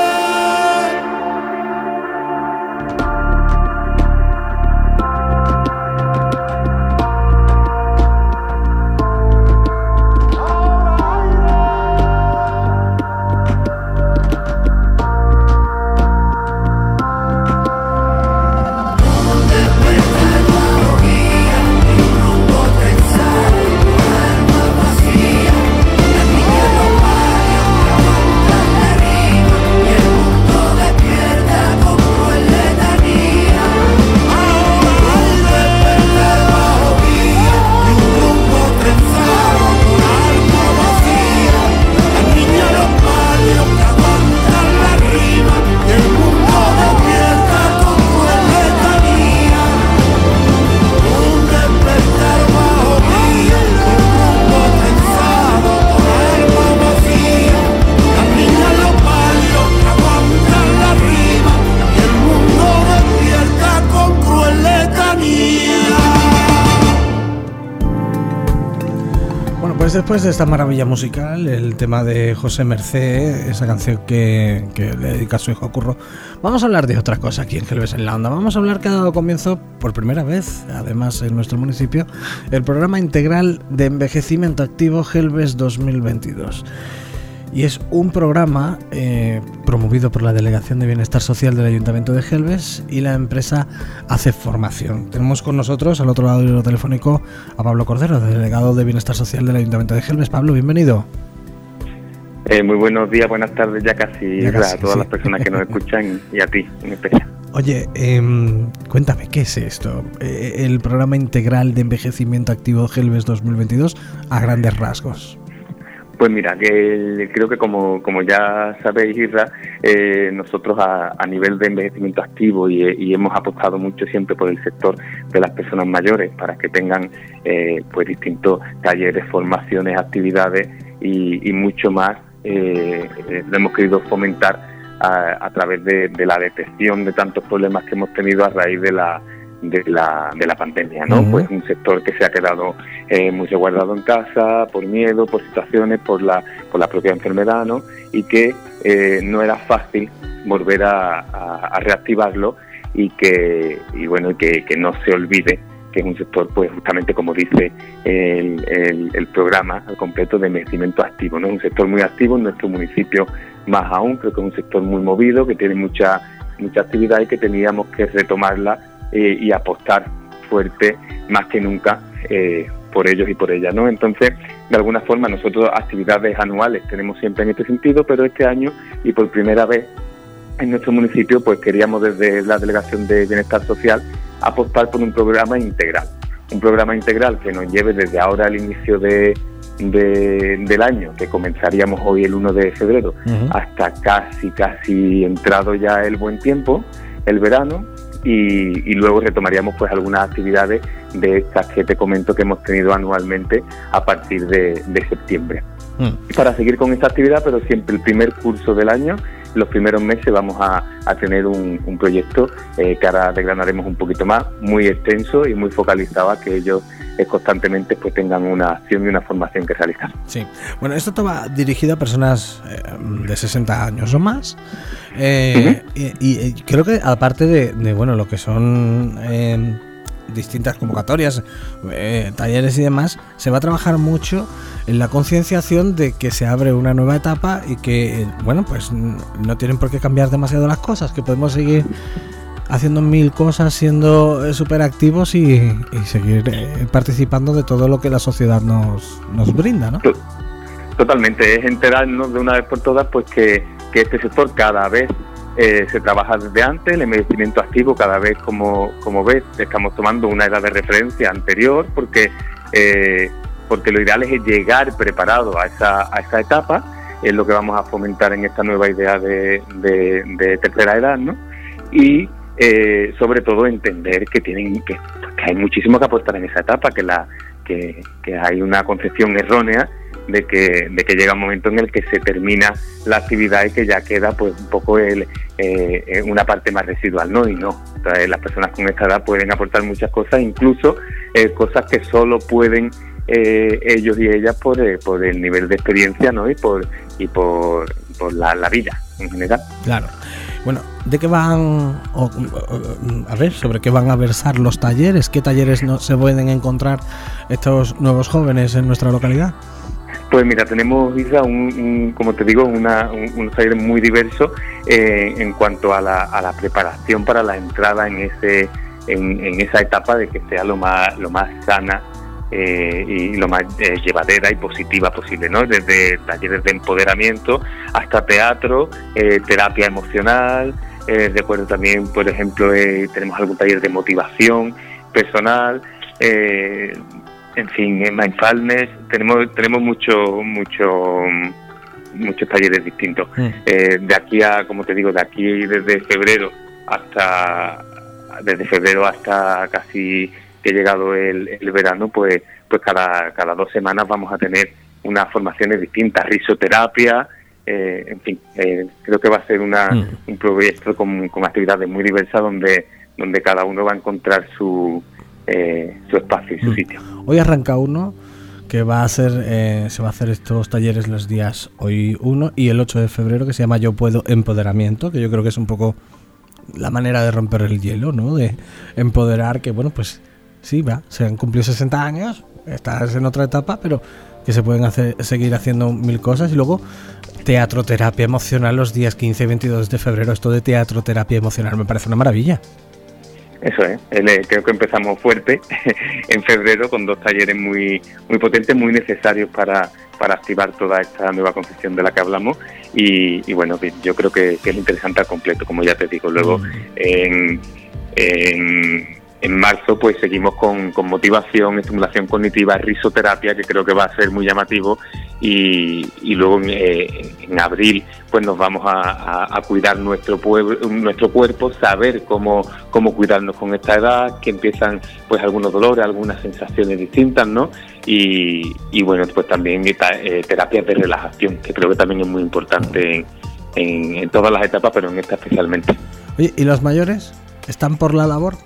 Después de esta maravilla musical, el tema de José Mercé, esa canción que, que le dedica a su hijo Curro, vamos a hablar de otra cosa aquí en Gelbes en la Onda. Vamos a hablar que ha dado comienzo por primera vez, además en nuestro municipio, el programa integral de envejecimiento activo Gelbes dos mil veintidós. Y es un programa eh, promovido por la Delegación de Bienestar Social del Ayuntamiento de Gelbes y la empresa Hace Formación. Tenemos con nosotros, al otro lado del telefónico, a Pablo Cordero, delegado de Bienestar Social del Ayuntamiento de Gelbes. Pablo, bienvenido. Eh, muy buenos días, buenas tardes ya casi, ya casi a todas sí. las personas que nos escuchan y a ti en especial. Oye, eh, cuéntame, ¿qué es esto? Eh, el programa integral de envejecimiento activo Gelbes dos mil veintidós a grandes rasgos. Pues mira, que creo que como, como ya sabéis, Isra, eh, nosotros a, a nivel de envejecimiento activo y, y hemos apostado mucho siempre por el sector de las personas mayores para que tengan eh, pues distintos talleres, formaciones, actividades y, y mucho más. Eh, eh, lo hemos querido fomentar a, a través de, de la detección de tantos problemas que hemos tenido a raíz de la de la de la pandemia, ¿no? Uh-huh. Pues un sector que se ha quedado eh, muy resguardado en casa por miedo, por situaciones, por la por la propia enfermedad, ¿no? Y que eh, no era fácil volver a, a, a reactivarlo y que y bueno que, que no se olvide que es un sector, pues justamente como dice el, el, el programa al completo de envejecimiento activo, ¿no? Un sector muy activo en nuestro municipio, más aún, creo que es un sector muy movido, que tiene mucha mucha actividad y que teníamos que retomarla Eh, y apostar fuerte más que nunca eh, por ellos y por ellas, ¿no? Entonces, de alguna forma, nosotros actividades anuales tenemos siempre en este sentido, pero este año y por primera vez en nuestro municipio, pues queríamos desde la Delegación de Bienestar Social apostar por un programa integral, un programa integral que nos lleve desde ahora al inicio de, de del año, que comenzaríamos hoy el uno de febrero, uh-huh. hasta casi, casi entrado ya el buen tiempo, el verano. Y, y luego retomaríamos pues algunas actividades de estas que te comento que hemos tenido anualmente a partir de, de septiembre. Mm. Para seguir con esta actividad, pero siempre el primer curso del año, los primeros meses vamos a, a tener un, un proyecto eh, que ahora desgranaremos un poquito más, muy extenso y muy focalizado a que ellos eh, constantemente pues tengan una acción y una formación que realizar. Sí, bueno, esto va dirigido a personas eh, de sesenta años o más. Eh, uh-huh. y, y, y creo que aparte de, de bueno lo que son eh, distintas convocatorias, eh, talleres y demás, se va a trabajar mucho en la concienciación de que se abre una nueva etapa y que eh, bueno pues no tienen por qué cambiar demasiado las cosas, que podemos seguir haciendo mil cosas, siendo súper activos y, y seguir eh, participando de todo lo que la sociedad nos, nos brinda, ¿no? Totalmente, es enterarnos de una vez por todas pues que, que este sector cada vez eh, se trabaja desde antes, el envejecimiento activo cada vez, como, como ves, estamos tomando una edad de referencia anterior, porque eh, porque lo ideal es llegar preparado a esa, a esa etapa, es lo que vamos a fomentar en esta nueva idea de, de, de tercera edad, ¿no? Y eh, sobre todo entender que tienen que, que hay muchísimo que aportar en esa etapa, que la que, que hay una concepción errónea de que de que llega un momento en el que se termina la actividad y que ya queda pues un poco el, eh, una parte más residual, ¿no? Y no, entonces, las personas con esta edad pueden aportar muchas cosas, incluso eh, cosas que solo pueden eh, ellos y ellas por, eh, por el nivel de experiencia, ¿no? Y por y por, por la, la vida en general. Claro. Bueno, ¿de qué van, o, o, a ver, sobre qué van a versar los talleres? ¿Qué talleres no se pueden encontrar estos nuevos jóvenes en nuestra localidad? Pues mira, tenemos, Isra, un, un, como te digo, una, un, un taller muy diverso eh, en cuanto a la, a la preparación para la entrada en ese en, en esa etapa de que sea lo más lo más sana eh, y lo más eh, llevadera y positiva posible, ¿no? Desde talleres de empoderamiento hasta teatro, eh, terapia emocional. Eh, recuerdo también, por ejemplo, eh, tenemos algún taller de motivación personal. Eh, En fin, en mindfulness tenemos tenemos mucho mucho muchos talleres distintos. Mm. Eh, de aquí a, como te digo, de aquí desde febrero hasta desde febrero hasta casi que ha llegado el, el verano, pues pues cada cada dos semanas vamos a tener unas formaciones distintas, risoterapia, eh, en fin, eh, creo que va a ser una mm. un proyecto con, con actividades muy diversas donde donde cada uno va a encontrar su Eh, su espacio y su sitio. Hoy arranca uno que va a ser eh, se va a hacer estos talleres los días hoy uno y el ocho de febrero, que se llama Yo Puedo Empoderamiento, que yo creo que es un poco la manera de romper el hielo, ¿no? De empoderar, que bueno, pues sí, va, se han cumplido sesenta años, estás en otra etapa, pero que se pueden hacer, seguir haciendo mil cosas. Y luego teatro terapia emocional los días quince y veintidós de febrero. Esto de teatro terapia emocional me parece una maravilla. Eso es, creo que empezamos fuerte en febrero con dos talleres muy muy potentes, muy necesarios para, para activar toda esta nueva concepción de la que hablamos y, y bueno, yo creo que, que es interesante al completo, como ya te digo. Luego en, en, en marzo pues seguimos con, con motivación, estimulación cognitiva, risoterapia, que creo que va a ser muy llamativo y, y luego en, eh, en abril pues nos vamos a, a, a cuidar nuestro pueblo, nuestro cuerpo, saber cómo cómo cuidarnos con esta edad, que empiezan pues algunos dolores, algunas sensaciones distintas, ¿no? Y, y bueno, pues también eh, terapias de relajación, que creo que también es muy importante en, en, en todas las etapas, pero en esta especialmente. Oye, ¿y los mayores están por la labor?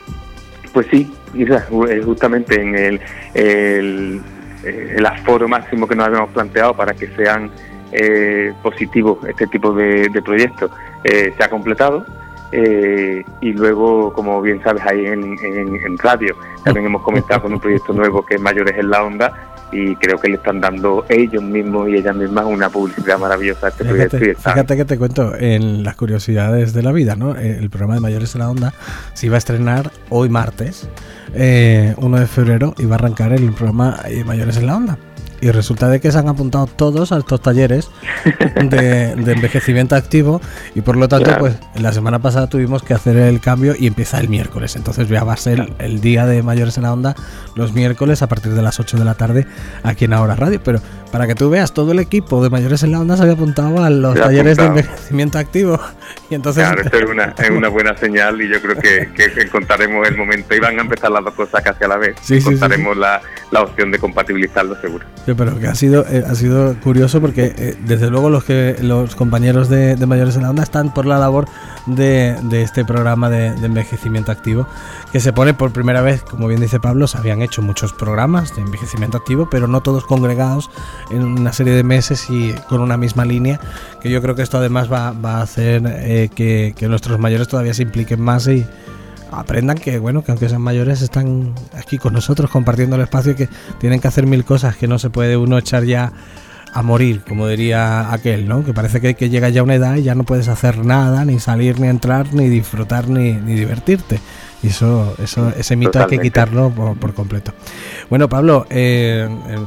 Pues sí, justamente en el, el, el aforo máximo que nos habíamos planteado para que sean eh, positivos este tipo de, de proyectos eh, se ha completado. Eh, y luego, como bien sabes, ahí en, en, en radio también hemos comenzado con un proyecto nuevo que es Mayores en la Onda, y creo que le están dando ellos mismos y ellas mismas una publicidad maravillosa a este fíjate, proyecto. Y están... Fíjate que te cuento en las curiosidades de la vida, ¿no? El programa de Mayores en la Onda se iba a estrenar hoy martes, eh, uno de febrero, y va a arrancar el programa Mayores en la Onda. Y resulta de que se han apuntado todos a estos talleres de, de envejecimiento activo, y por lo tanto, claro, pues la semana pasada tuvimos que hacer el cambio y empieza el miércoles. Entonces ya va a ser el, el día de Mayores en la Onda los miércoles a partir de las ocho de la tarde aquí en Ahora Radio. Pero para que tú veas, todo el equipo de Mayores en la Onda se había apuntado a los talleres apuntado. de envejecimiento activo. Y entonces, claro, esto es una, es una buena señal, y yo creo que, que, que contaremos el momento, y van a empezar las dos cosas casi a la vez. Sí, sí, contaremos sí. La, la opción de compatibilizarlo, seguro. Sí, pero que ha sido eh, ha sido curioso porque eh, desde luego los que los compañeros de, de Mayores en la Onda están por la labor de, de este programa de, de envejecimiento activo, que se pone por primera vez, como bien dice Pablo. Se habían hecho muchos programas de envejecimiento activo, pero no todos congregados en una serie de meses y con una misma línea, que yo creo que esto además va, va a hacer eh, que, que nuestros mayores todavía se impliquen más y aprendan que, bueno, que aunque sean mayores están aquí con nosotros compartiendo el espacio, y que tienen que hacer mil cosas, que no se puede uno echar ya a morir, como diría aquel, ¿no? Que parece que, que llega ya una edad y ya no puedes hacer nada, ni salir, ni entrar, ni disfrutar, ni, ni divertirte. Y eso, eso, ese mito Totalmente. Hay que quitarlo por, por completo. Bueno, Pablo, eh, eh,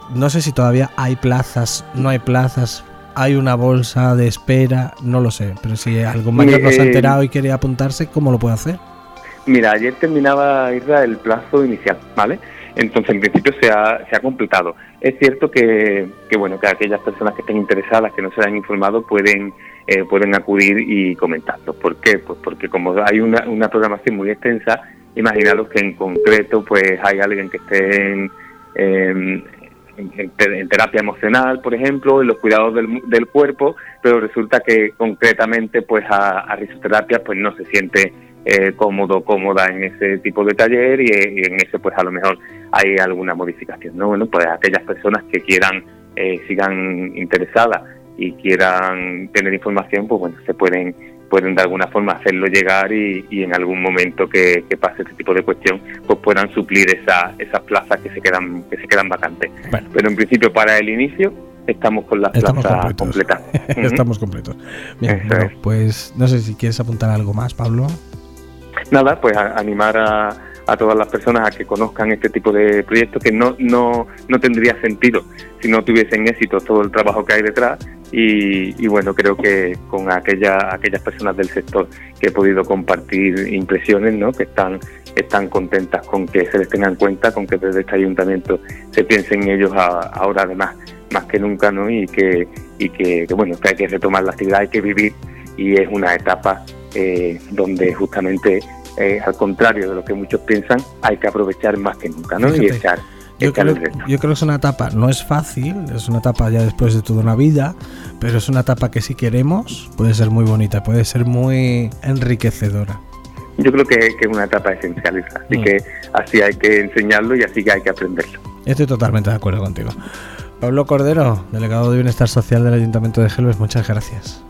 no sé si todavía hay plazas, no hay plazas, hay una bolsa de espera, no lo sé, pero si algún mayor no se ha enterado y quiere apuntarse, ¿cómo lo puede hacer? Mira, ayer terminaba, Isra, el plazo inicial, ¿vale? Entonces, en principio se ha, se ha completado. Es cierto que, que, bueno, que aquellas personas que estén interesadas, que no se hayan informado, pueden eh, pueden acudir y comentarlo. ¿Por qué? Pues porque como hay una, una programación muy extensa, imaginaros que en concreto pues hay alguien que esté en, en, en, en terapia emocional, por ejemplo, en los cuidados del, del cuerpo, pero resulta que concretamente pues a, a risoterapia pues no se siente eh, cómodo, cómoda en ese tipo de taller y, y en ese pues a lo mejor hay alguna modificación, ¿no? Bueno, pues aquellas personas que quieran, eh, sigan interesadas y quieran tener información, pues bueno, se pueden pueden de alguna forma hacerlo llegar y, y en algún momento que, que pase este tipo de cuestión, pues puedan suplir esa, esas plazas que se quedan que se quedan vacantes. Bueno. Pero en principio para el inicio estamos con las estamos plazas completos. completas. Estamos completos. Bien, bueno, es. Pues no sé si quieres apuntar algo más, Pablo. Nada, pues a, animar a, a todas las personas a que conozcan este tipo de proyectos, que no no no tendría sentido si no tuviesen éxito todo el trabajo que hay detrás. Y, y bueno, creo que con aquella, aquellas personas del sector que he podido compartir impresiones, ¿no? Que están están contentas con que se les tenga en cuenta, con que desde este ayuntamiento se piense en ellos a, ahora además más que nunca, ¿no? Y que y que, que bueno, que hay que retomar la actividad, hay que vivir, y es una etapa eh, donde justamente eh, al contrario de lo que muchos piensan, hay que aprovechar más que nunca, ¿no? Fíjate. Y echar Yo creo, yo creo que es una etapa, no es fácil, es una etapa ya después de toda una vida, pero es una etapa que si queremos puede ser muy bonita, puede ser muy enriquecedora. Yo creo que, que es una etapa esencial, así mm. que así hay que enseñarlo y así que hay que aprenderlo. Estoy totalmente de acuerdo contigo. Pablo Cordero, delegado de Bienestar Social del Ayuntamiento de Gelbes, muchas gracias.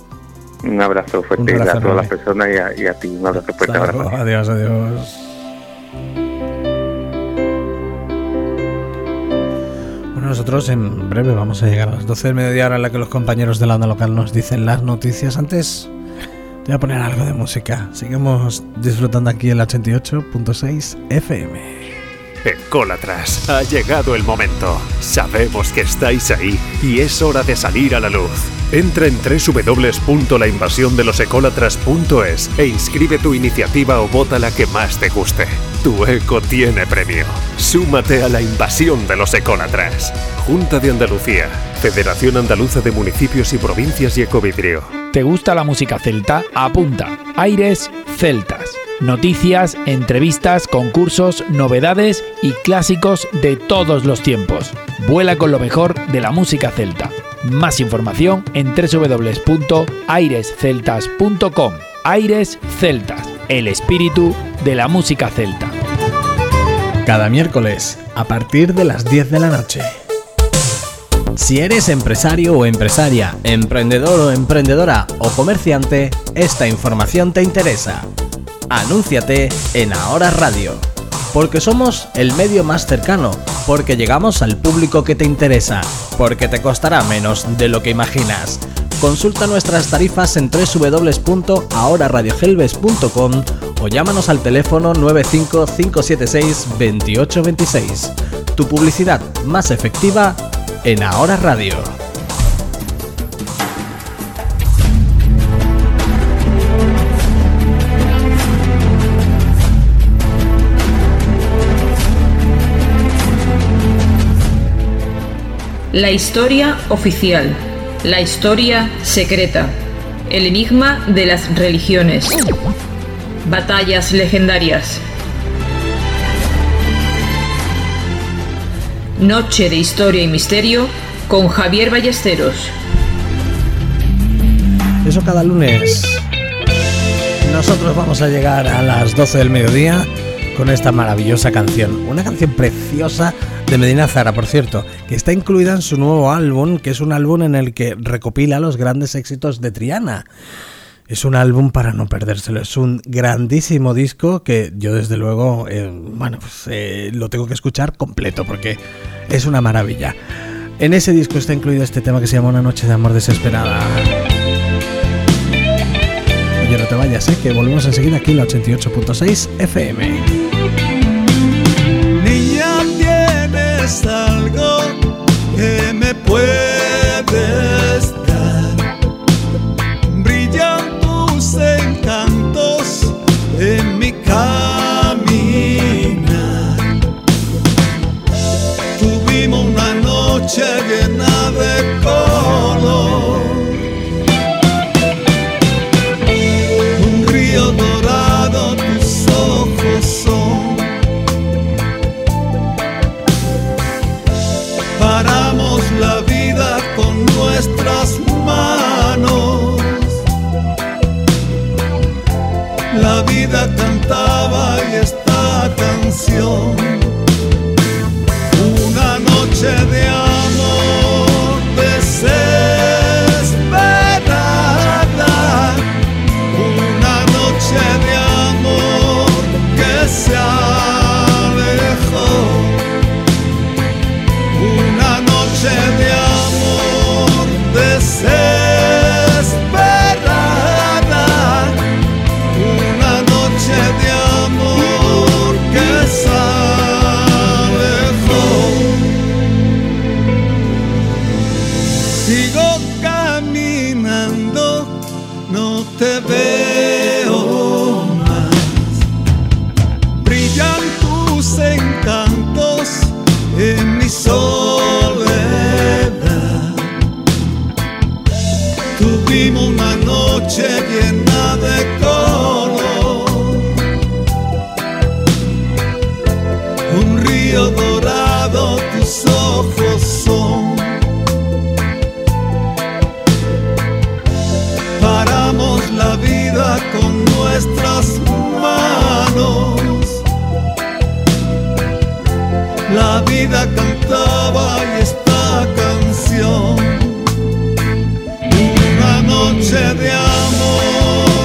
Un abrazo fuerte un abrazo a todas las personas y a, y a ti, un abrazo fuerte. Abrazo. Adiós, adiós. Nosotros en breve vamos a llegar a las doce del mediodía, hora en la que los compañeros de la onda local nos dicen las noticias. Antes te voy a poner algo de música. Sigamos disfrutando aquí en la ochenta y ocho punto seis F M. Ecólatras, ha llegado el momento. Sabemos que estáis ahí y es hora de salir a la luz. Entra en doble u doble u doble u punto la invasión de los ecólatras punto es e inscribe tu iniciativa o vota la que más te guste. Tu eco tiene premio. Súmate a la invasión de los ecólatras. Junta de Andalucía, Federación Andaluza de Municipios y Provincias y Ecovidrio. ¿Te gusta la música celta? Apunta. Aires Celtas. Noticias, entrevistas, concursos, novedades y clásicos de todos los tiempos. Vuela con lo mejor de la música celta. Más información en doble u doble u doble u punto aires celtas punto com. Aires Celtas, el espíritu de la música celta. Cada miércoles, a partir de las diez de la noche. Si eres empresario o empresaria, emprendedor o emprendedora o comerciante, esta información te interesa. Anúnciate en Ahora Radio, porque somos el medio más cercano, porque llegamos al público que te interesa, porque te costará menos de lo que imaginas. Consulta nuestras tarifas en doble u doble u doble u punto ahora radio gelbes punto com o llámanos al teléfono nueve cinco cinco siete seis dos ocho dos seis. Tu publicidad más efectiva en Ahora Radio. La historia oficial, la historia secreta, el enigma de las religiones, batallas legendarias. Noche de historia y misterio con Javier Ballesteros. Eso cada lunes. Nosotros vamos a llegar a las doce del mediodía con esta maravillosa canción, una canción preciosa de Medina Zara, por cierto, que está incluida en su nuevo álbum, que es un álbum en el que recopila los grandes éxitos de Triana. Es un álbum para no perdérselo, es un grandísimo disco que yo desde luego, eh, bueno, pues eh, lo tengo que escuchar completo porque es una maravilla. En ese disco está incluido este tema que se llama Una noche de amor desesperada. Oye, no te vayas, ¿eh? Que volvemos enseguida aquí en la ochenta y ocho punto seis F M. Niña, tienes algo Sigo caminando, no te veo más. Brillan tus encantos en mi soledad. Tuvimos una noche llena de color, un río dorado tus ojos son. Paramos la vida con nuestras manos. La vida cantaba y esta canción. Una noche de amor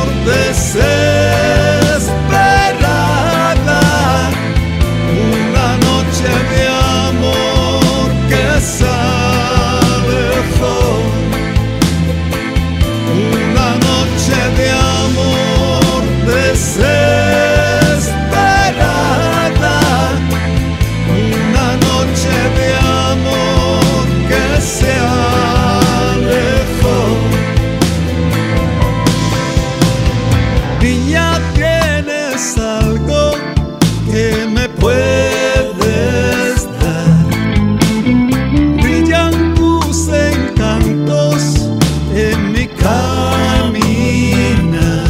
desesperada. Una noche de amor que se alejó. Una noche de amor desesperada. Una noche de amor que se alejó. Niña, tienes algo que me puedes dar. Brillan tus encantos en mi caminar.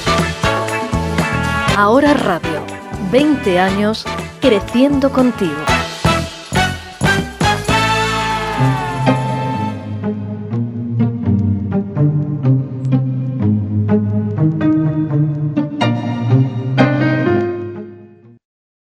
Ahora Radio, veinte años creciendo contigo.